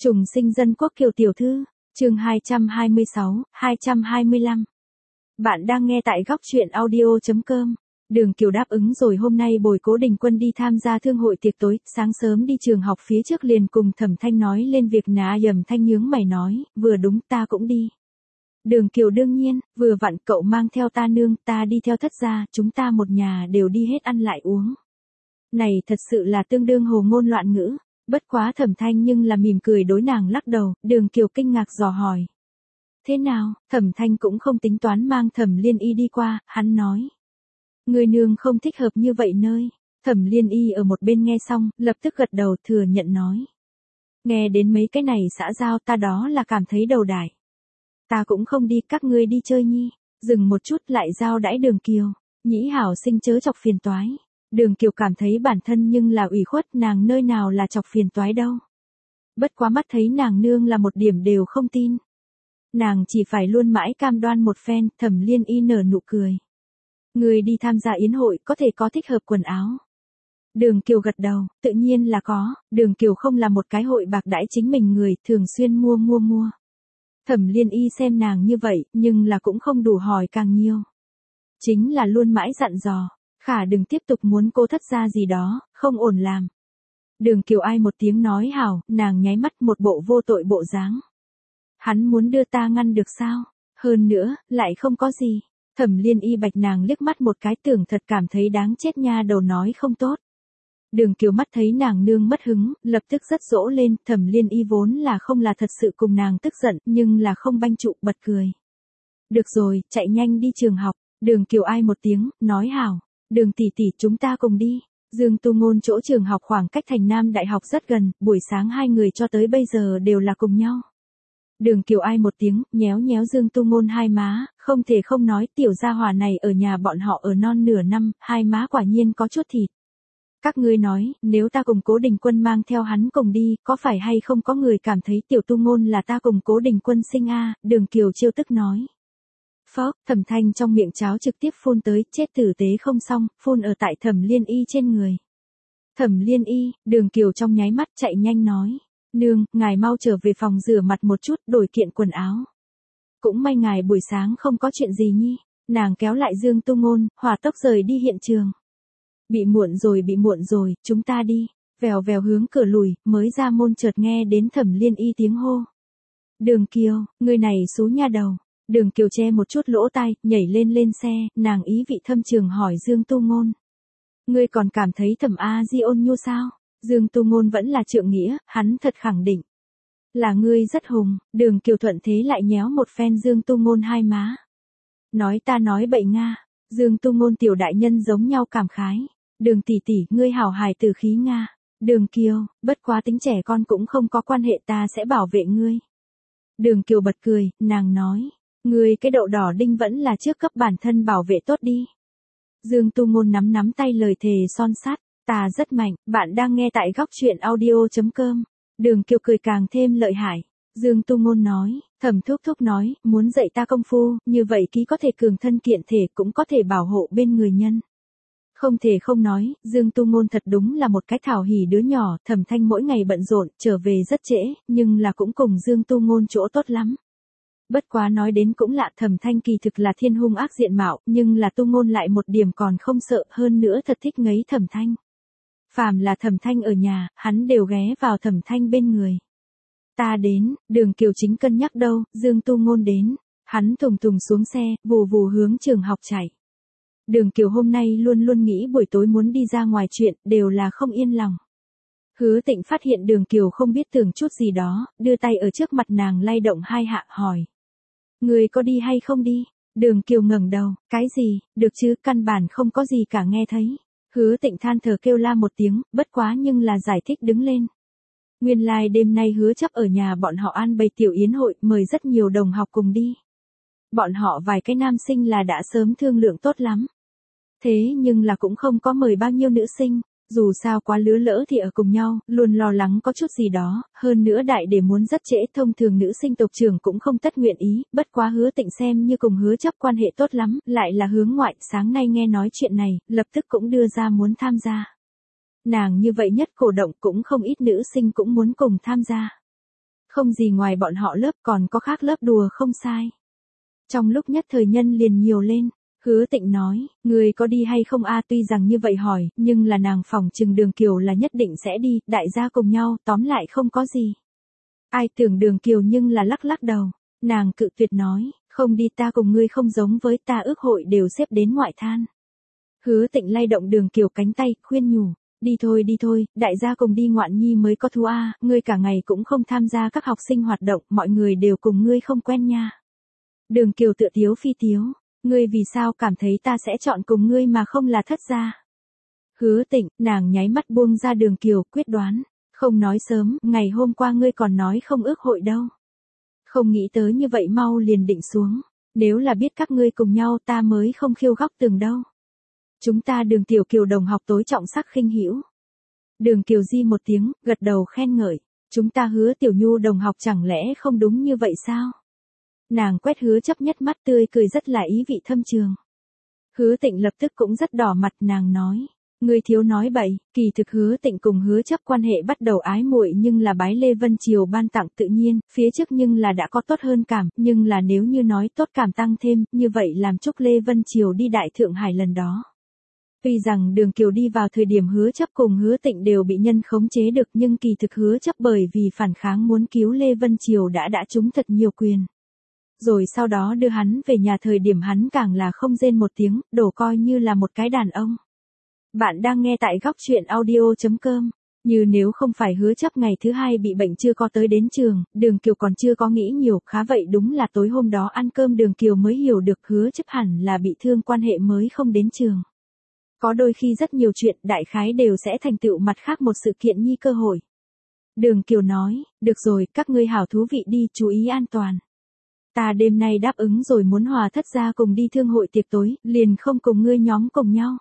Trùng sinh dân quốc Kiều tiểu thư, chương 226, 225. Bạn đang nghe tại góc truyện audio.com. Đường Kiều đáp ứng rồi hôm nay bồi Cố Đình Quân đi tham gia thương hội tiệc tối, sáng sớm đi trường học phía trước liền cùng Thẩm Thanh nói lên việc nà Dầm Thanh nhướng mày nói, vừa đúng ta cũng đi. Đường Kiều đương nhiên, vừa vặn cậu mang theo ta nương, ta đi theo thất gia, chúng ta một nhà đều đi hết ăn lại uống. Này thật sự là tương đương hồ ngôn loạn ngữ. Bất quá Thẩm Thanh nhưng là mỉm cười đối nàng lắc đầu, Đường Kiều kinh ngạc dò hỏi. Thế nào, Thẩm Thanh cũng không tính toán mang Thẩm Liên Y đi qua, hắn nói. Người nương không thích hợp như vậy nơi. Thẩm Liên Y ở một bên nghe xong, lập tức gật đầu thừa nhận nói. Nghe đến mấy cái này xã giao ta đó là cảm thấy đầu đại. Ta cũng không đi, các ngươi đi chơi nhi. Dừng một chút lại giao đãi Đường Kiều. Nhĩ hảo sinh chớ chọc phiền toái. Đường Kiều cảm thấy bản thân nhưng là ủy khuất, nàng nơi nào là chọc phiền toái đâu. Bất quá mắt thấy nàng nương là một điểm đều không tin. Nàng chỉ phải luôn mãi cam đoan một phen, Thẩm Liên Y nở nụ cười. Người đi tham gia yến hội có thể có thích hợp quần áo. Đường Kiều gật đầu, tự nhiên là có, Đường Kiều không là một cái hội bạc đãi chính mình người, thường xuyên mua. Thẩm Liên Y xem nàng như vậy, nhưng là cũng không đủ hỏi càng nhiều. Chính là luôn mãi dặn dò. Khả đừng tiếp tục muốn cô thất gia gì đó, không ổn làm. Đường Kiều ai một tiếng nói hảo, nàng nháy mắt một bộ vô tội bộ dáng. Hắn muốn đưa ta ngăn được sao? Hơn nữa, lại không có gì. Thẩm Liên Y bạch nàng liếc mắt một cái tưởng thật cảm thấy đáng chết nha đầu nói không tốt. Đường Kiều mắt thấy nàng nương mất hứng, lập tức rất dỗ lên, Thẩm Liên Y vốn là không là thật sự cùng nàng tức giận, nhưng là không banh trụ bật cười. Được rồi, chạy nhanh đi trường học, Đường Kiều ai một tiếng, nói hảo. Đường tỷ tỷ chúng ta cùng đi. Dương Tu Ngôn chỗ trường học khoảng cách Thành Nam Đại học rất gần, buổi sáng hai người cho tới bây giờ đều là cùng nhau. Đường Kiều ai một tiếng, nhéo nhéo Dương Tu Ngôn hai má, không thể không nói tiểu gia hỏa này ở nhà bọn họ ở non nửa năm, hai má quả nhiên có chút thịt. Các ngươi nói, nếu ta cùng Cố Đình Quân mang theo hắn cùng đi, có phải hay không có người cảm thấy tiểu Tu Ngôn là ta cùng Cố Đình Quân sinh a? Đường Kiều trêu tức nói. Phó, Thẩm Thanh trong miệng cháo trực tiếp phun tới, chết tử tế không xong, phun ở tại Thẩm Liên Y trên người. Thẩm Liên Y, Đường Kiều trong nháy mắt chạy nhanh nói. Nương, ngài mau trở về phòng rửa mặt một chút, đổi kiện quần áo. Cũng may ngài buổi sáng không có chuyện gì nhi. Nàng kéo lại Dương Tu Ngôn, hỏa tốc rời đi hiện trường. Bị muộn rồi, chúng ta đi. Vèo vèo hướng cửa lùi, mới ra môn chợt nghe đến Thẩm Liên Y tiếng hô. Đường Kiều, người này xú nha đầu. Đường Kiều che một chút lỗ tai, nhảy lên xe, nàng ý vị thâm trường hỏi Dương Tu Ngôn. Ngươi còn cảm thấy Thẩm A Di ôn nhu sao? Dương Tu Ngôn vẫn là trượng nghĩa, hắn thật khẳng định. Là ngươi rất hùng, Đường Kiều thuận thế lại nhéo một phen Dương Tu Ngôn hai má. Nói ta nói bậy nga, Dương Tu Ngôn tiểu đại nhân giống nhau cảm khái. Đường tỷ tỷ, ngươi hảo hài tử khí nga. Đường Kiều, bất quá tính trẻ con cũng không có quan hệ, ta sẽ bảo vệ ngươi. Đường Kiều bật cười, nàng nói. Ngươi cái đậu đỏ đinh vẫn là trước cấp bản thân bảo vệ tốt đi. Dương Tu Ngôn nắm tay lời thề son sắt, ta rất mạnh, bạn đang nghe tại góc truyện audio.com. Đường Kiều cười càng thêm lợi hại. Dương Tu Ngôn nói, Thẩm thúc thúc nói, muốn dạy ta công phu, như vậy ký có thể cường thân kiện thể cũng có thể bảo hộ bên người nhân. Không thể không nói, Dương Tu Ngôn thật đúng là một cái thảo hỉ đứa nhỏ, Thẩm Thanh mỗi ngày bận rộn, trở về rất trễ, nhưng là cũng cùng Dương Tu Ngôn chỗ tốt lắm. Bất quá nói đến cũng lạ, Thẩm Thanh kỳ thực là thiên hung ác diện mạo, nhưng là Tu Ngôn lại một điểm còn không sợ, hơn nữa thật thích ngấy Thẩm Thanh. Phàm là Thẩm Thanh ở nhà, hắn đều ghé vào Thẩm Thanh bên người. Ta đến, Đường Kiều chính cân nhắc đâu, Dương Tu Ngôn đến, hắn thùng xuống xe, vù vù hướng trường học chạy. Đường Kiều hôm nay luôn nghĩ buổi tối muốn đi ra ngoài chuyện, đều là không yên lòng. Hứa Tịnh phát hiện Đường Kiều không biết tưởng chút gì đó, đưa tay ở trước mặt nàng lay động hai hạ hỏi. Người có đi hay không đi? Đường Kiều ngẩng đầu, cái gì, được chứ, căn bản không có gì cả nghe thấy. Hứa Tịnh than thở kêu la một tiếng, bất quá nhưng là giải thích đứng lên. Nguyên lai đêm nay Hứa Chấp ở nhà bọn họ an bày tiểu yến hội, mời rất nhiều đồng học cùng đi. Bọn họ vài cái nam sinh là đã sớm thương lượng tốt lắm. Thế nhưng là cũng không có mời bao nhiêu nữ sinh. Dù sao quá lứa lỡ thì ở cùng nhau, luôn lo lắng có chút gì đó, hơn nữa đại để muốn rất trễ, thông thường nữ sinh tộc trưởng cũng không tất nguyện ý, bất quá Hứa Tịnh xem như cùng Hứa Chấp quan hệ tốt lắm, lại là hướng ngoại, sáng nay nghe nói chuyện này, lập tức cũng đưa ra muốn tham gia. Nàng như vậy nhất cổ động cũng không ít nữ sinh cũng muốn cùng tham gia. Không gì ngoài bọn họ lớp còn có khác lớp đùa không sai. Trong lúc nhất thời nhân liền nhiều lên. Hứa Tịnh nói, người có đi hay không a? Tuy rằng như vậy hỏi, nhưng là nàng phỏng chừng Đường Kiều là nhất định sẽ đi, đại gia cùng nhau, tóm lại không có gì. Ai tưởng Đường Kiều nhưng là lắc lắc đầu. Nàng cự tuyệt nói, không đi, ta cùng ngươi không giống với, ta ước hội đều xếp đến ngoại than. Hứa Tịnh lay động Đường Kiều cánh tay, khuyên nhủ, đi thôi, đại gia cùng đi ngoạn nhi mới có thú a, ngươi cả ngày cũng không tham gia các học sinh hoạt động, mọi người đều cùng ngươi không quen nha. Đường Kiều tựa tiếu phi tiếu, ngươi vì sao cảm thấy ta sẽ chọn cùng ngươi mà không là Thất gia? Hứa Tịnh, nàng nháy mắt buông ra Đường Kiều, quyết đoán, không nói sớm, ngày hôm qua ngươi còn nói không ước hội đâu. Không nghĩ tới như vậy mau liền định xuống, nếu là biết các ngươi cùng nhau ta mới không khiêu góc tường đâu. Chúng ta Đường Tiểu Kiều đồng học tối trọng sắc khinh hữu. Đường Kiều di một tiếng, gật đầu khen ngợi, chúng ta Hứa Tiểu Nhu đồng học chẳng lẽ không đúng như vậy sao? Nàng quét Hứa Chấp nhất mắt tươi cười rất là ý vị thâm trường. Hứa Tịnh lập tức cũng rất đỏ mặt, nàng nói, ngươi thiếu nói bậy, kỳ thực Hứa Tịnh cùng Hứa Chấp quan hệ bắt đầu ái muội nhưng là bái Lê Vân Triều ban tặng tự nhiên, phía trước nhưng là đã có tốt hơn cảm, nhưng là nếu như nói tốt cảm tăng thêm, như vậy làm chúc Lê Vân Triều đi Đại Thượng Hải lần đó. Tuy rằng Đường Kiều đi vào thời điểm Hứa Chấp cùng Hứa Tịnh đều bị nhân khống chế được, nhưng kỳ thực Hứa Chấp bởi vì phản kháng muốn cứu Lê Vân Triều đã trúng thật nhiều quyền. Rồi sau đó đưa hắn về nhà thời điểm hắn càng là không rên một tiếng, đổ coi như là một cái đàn ông. Bạn đang nghe tại góc truyện audio.com. Như nếu không phải Hứa Chấp ngày thứ hai bị bệnh chưa có tới đến trường, Đường Kiều còn chưa có nghĩ nhiều, khá vậy đúng là tối hôm đó ăn cơm Đường Kiều mới hiểu được Hứa Chấp hẳn là bị thương quan hệ mới không đến trường. Có đôi khi rất nhiều chuyện đại khái đều sẽ thành tựu mặt khác một sự kiện nhi cơ hội. Đường Kiều nói, được rồi, các ngươi hảo thú vị đi, chú ý an toàn. Ta đêm nay đáp ứng rồi muốn hòa Thất gia cùng đi thương hội tiệc tối, liền không cùng ngươi nhóm cùng nhau.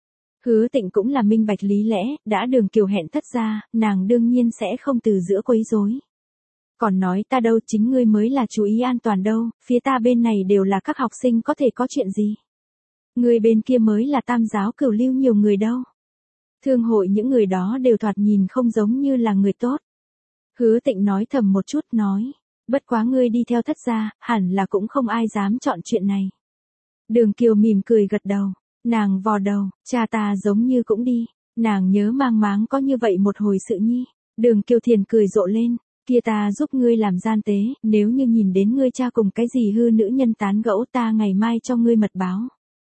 Hứa Tịnh cũng là minh bạch lý lẽ, đã Đường Kiều hẹn Thất gia, nàng đương nhiên sẽ không từ giữa quấy rối. Còn nói ta đâu, chính ngươi mới là chú ý an toàn đâu, phía ta bên này đều là các học sinh, có thể có chuyện gì. Người bên kia mới là tam giáo cửu lưu nhiều người đâu. Thương hội những người đó đều thoạt nhìn không giống như là người tốt. Hứa Tịnh nói thầm một chút, nói, bất quá ngươi đi theo Thất gia, hẳn là cũng không ai dám chọn chuyện này. Đường Kiều mỉm cười gật đầu, nàng vò đầu, cha ta giống như cũng đi, nàng nhớ mang máng có như vậy một hồi sự nhi. Đường Kiều Thiền cười rộ lên, kia ta giúp ngươi làm gian tế, nếu như nhìn đến ngươi cha cùng cái gì hư nữ nhân tán gẫu ta ngày mai cho ngươi mật báo.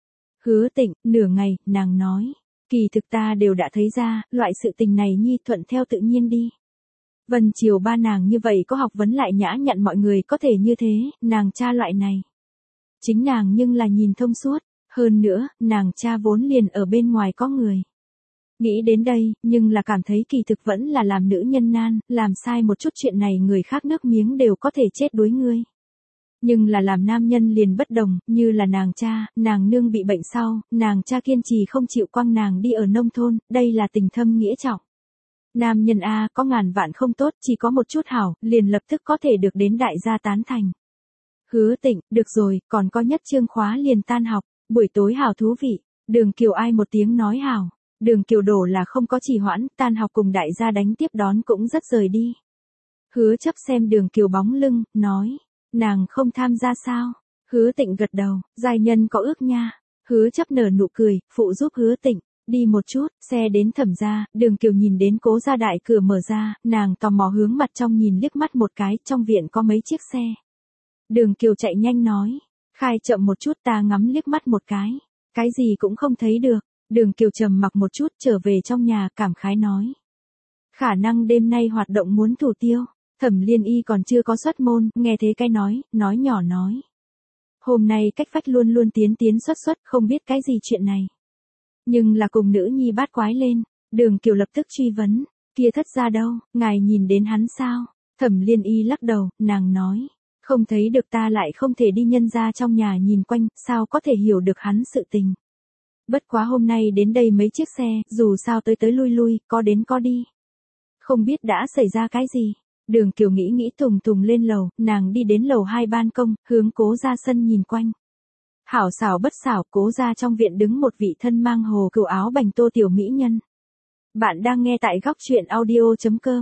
Hứa Tịnh, nửa ngày, nàng nói, kỳ thực ta đều đã thấy ra, loại sự tình này nhi thuận theo tự nhiên đi. Vân Triều ba nàng như vậy có học vấn lại nhã nhặn mọi người có thể như thế, nàng cha loại này. Chính nàng nhưng là nhìn thông suốt, hơn nữa, nàng cha vốn liền ở bên ngoài có người. Nghĩ đến đây, nhưng là cảm thấy kỳ thực vẫn là làm nữ nhân nan, làm sai một chút chuyện này người khác nước miếng đều có thể chết đuối ngươi. Nhưng là làm nam nhân liền bất đồng, như là nàng cha, nàng nương bị bệnh sau, nàng cha kiên trì không chịu quăng nàng đi ở nông thôn, đây là tình thâm nghĩa trọng. Nam nhân A có ngàn vạn không tốt, chỉ có một chút hảo, liền lập tức có thể được đến đại gia tán thành. Hứa Tịnh, được rồi, còn có nhất chương khóa liền tan học, buổi tối hảo thú vị. Đường Kiều ai một tiếng nói hảo. Đường Kiều đổ là không có trì hoãn, tan học cùng đại gia đánh tiếp đón cũng rất rời đi. Hứa Chấp xem Đường Kiều bóng lưng, nói, nàng không tham gia sao? Hứa Tịnh gật đầu, giai nhân có ước nha. Hứa Chấp nở nụ cười, phụ giúp Hứa Tịnh. Đi một chút, xe đến Thẩm gia, Đường Kiều nhìn đến Cố gia đại cửa mở ra, nàng tò mò hướng mặt trong nhìn liếc mắt một cái, trong viện có mấy chiếc xe. Đường Kiều chạy nhanh nói, khai chậm một chút, ta ngắm liếc mắt một cái gì cũng không thấy được. Đường Kiều trầm mặc một chút, trở về trong nhà, cảm khái nói. Khả năng đêm nay hoạt động muốn thủ tiêu, Thẩm Liên Y còn chưa có xuất môn, nghe thế cái nói nhỏ nói. Hôm nay cách phách luôn luôn tiến xuất, không biết cái gì chuyện này. Nhưng là cùng nữ nhi bát quái lên, Đường Kiều lập tức truy vấn, kia Thất gia đâu, ngài nhìn đến hắn sao? Thẩm Liên Y lắc đầu, nàng nói, không thấy được, ta lại không thể đi nhân ra trong nhà nhìn quanh, sao có thể hiểu được hắn sự tình. Bất quá hôm nay đến đây mấy chiếc xe, dù sao tới lui, có đến có đi. Không biết đã xảy ra cái gì. Đường Kiều nghĩ tùng lên lầu, nàng đi đến lầu 2 ban công, hướng Cố gia sân nhìn quanh. Hảo xảo bất xảo, Cố gia trong viện đứng một vị thân mang hồ cừu áo bành tô tiểu mỹ nhân. Bạn đang nghe tại góc truyện audio.com.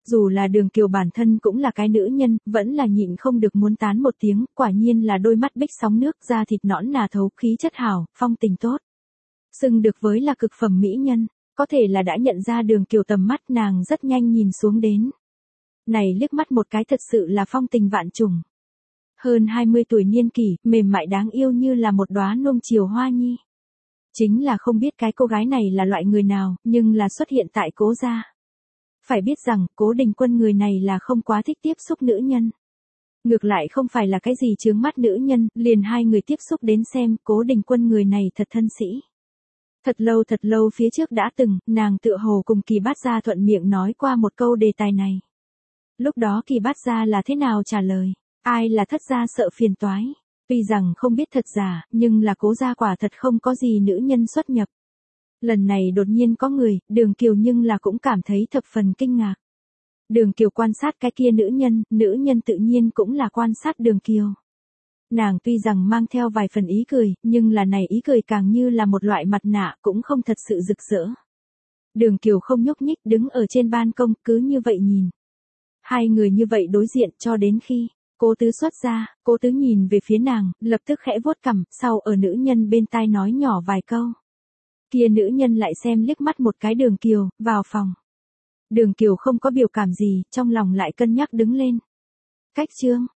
Dù là Đường Kiều bản thân cũng là cái nữ nhân, vẫn là nhịn không được muốn tán một tiếng, quả nhiên là đôi mắt bích sóng nước, da thịt nõn nà thấu, khí chất hảo, phong tình tốt. Xưng được với là cực phẩm mỹ nhân, có thể là đã nhận ra Đường Kiều tầm mắt, nàng rất nhanh nhìn xuống đến. Này liếc mắt một cái thật sự là phong tình vạn trùng. Hơn 20 tuổi niên kỷ, mềm mại đáng yêu như là một đóa nuông chiều hoa nhi. Chính là không biết cái cô gái này là loại người nào, nhưng là xuất hiện tại Cố gia. Phải biết rằng, Cố Đình Quân người này là không quá thích tiếp xúc nữ nhân. Ngược lại không phải là cái gì chướng mắt nữ nhân, liền hai người tiếp xúc đến xem, Cố Đình Quân người này thật thân sĩ. Thật lâu phía trước đã từng, nàng tựa hồ cùng Kỳ Bát Gia thuận miệng nói qua một câu đề tài này. Lúc đó Kỳ Bát Gia là thế nào trả lời? Ai là thất gia sợ phiền toái? Tuy rằng không biết thật giả, nhưng là Cố gia quả thật không có gì nữ nhân xuất nhập. Lần này đột nhiên có người, Đường Kiều nhưng là cũng cảm thấy thập phần kinh ngạc. Đường Kiều quan sát cái kia nữ nhân tự nhiên cũng là quan sát Đường Kiều. Nàng tuy rằng mang theo vài phần ý cười, nhưng là này ý cười càng như là một loại mặt nạ, cũng không thật sự rực rỡ. Đường Kiều không nhúc nhích, đứng ở trên ban công, cứ như vậy nhìn. Hai người như vậy đối diện cho đến khi Cố Tứ xuất ra, Cố Tứ nhìn về phía nàng, lập tức khẽ vuốt cằm, sau ở nữ nhân bên tai nói nhỏ vài câu. Kia nữ nhân lại xem liếc mắt một cái Đường Kiều, vào phòng. Đường Kiều không có biểu cảm gì, trong lòng lại cân nhắc đứng lên. Cách chương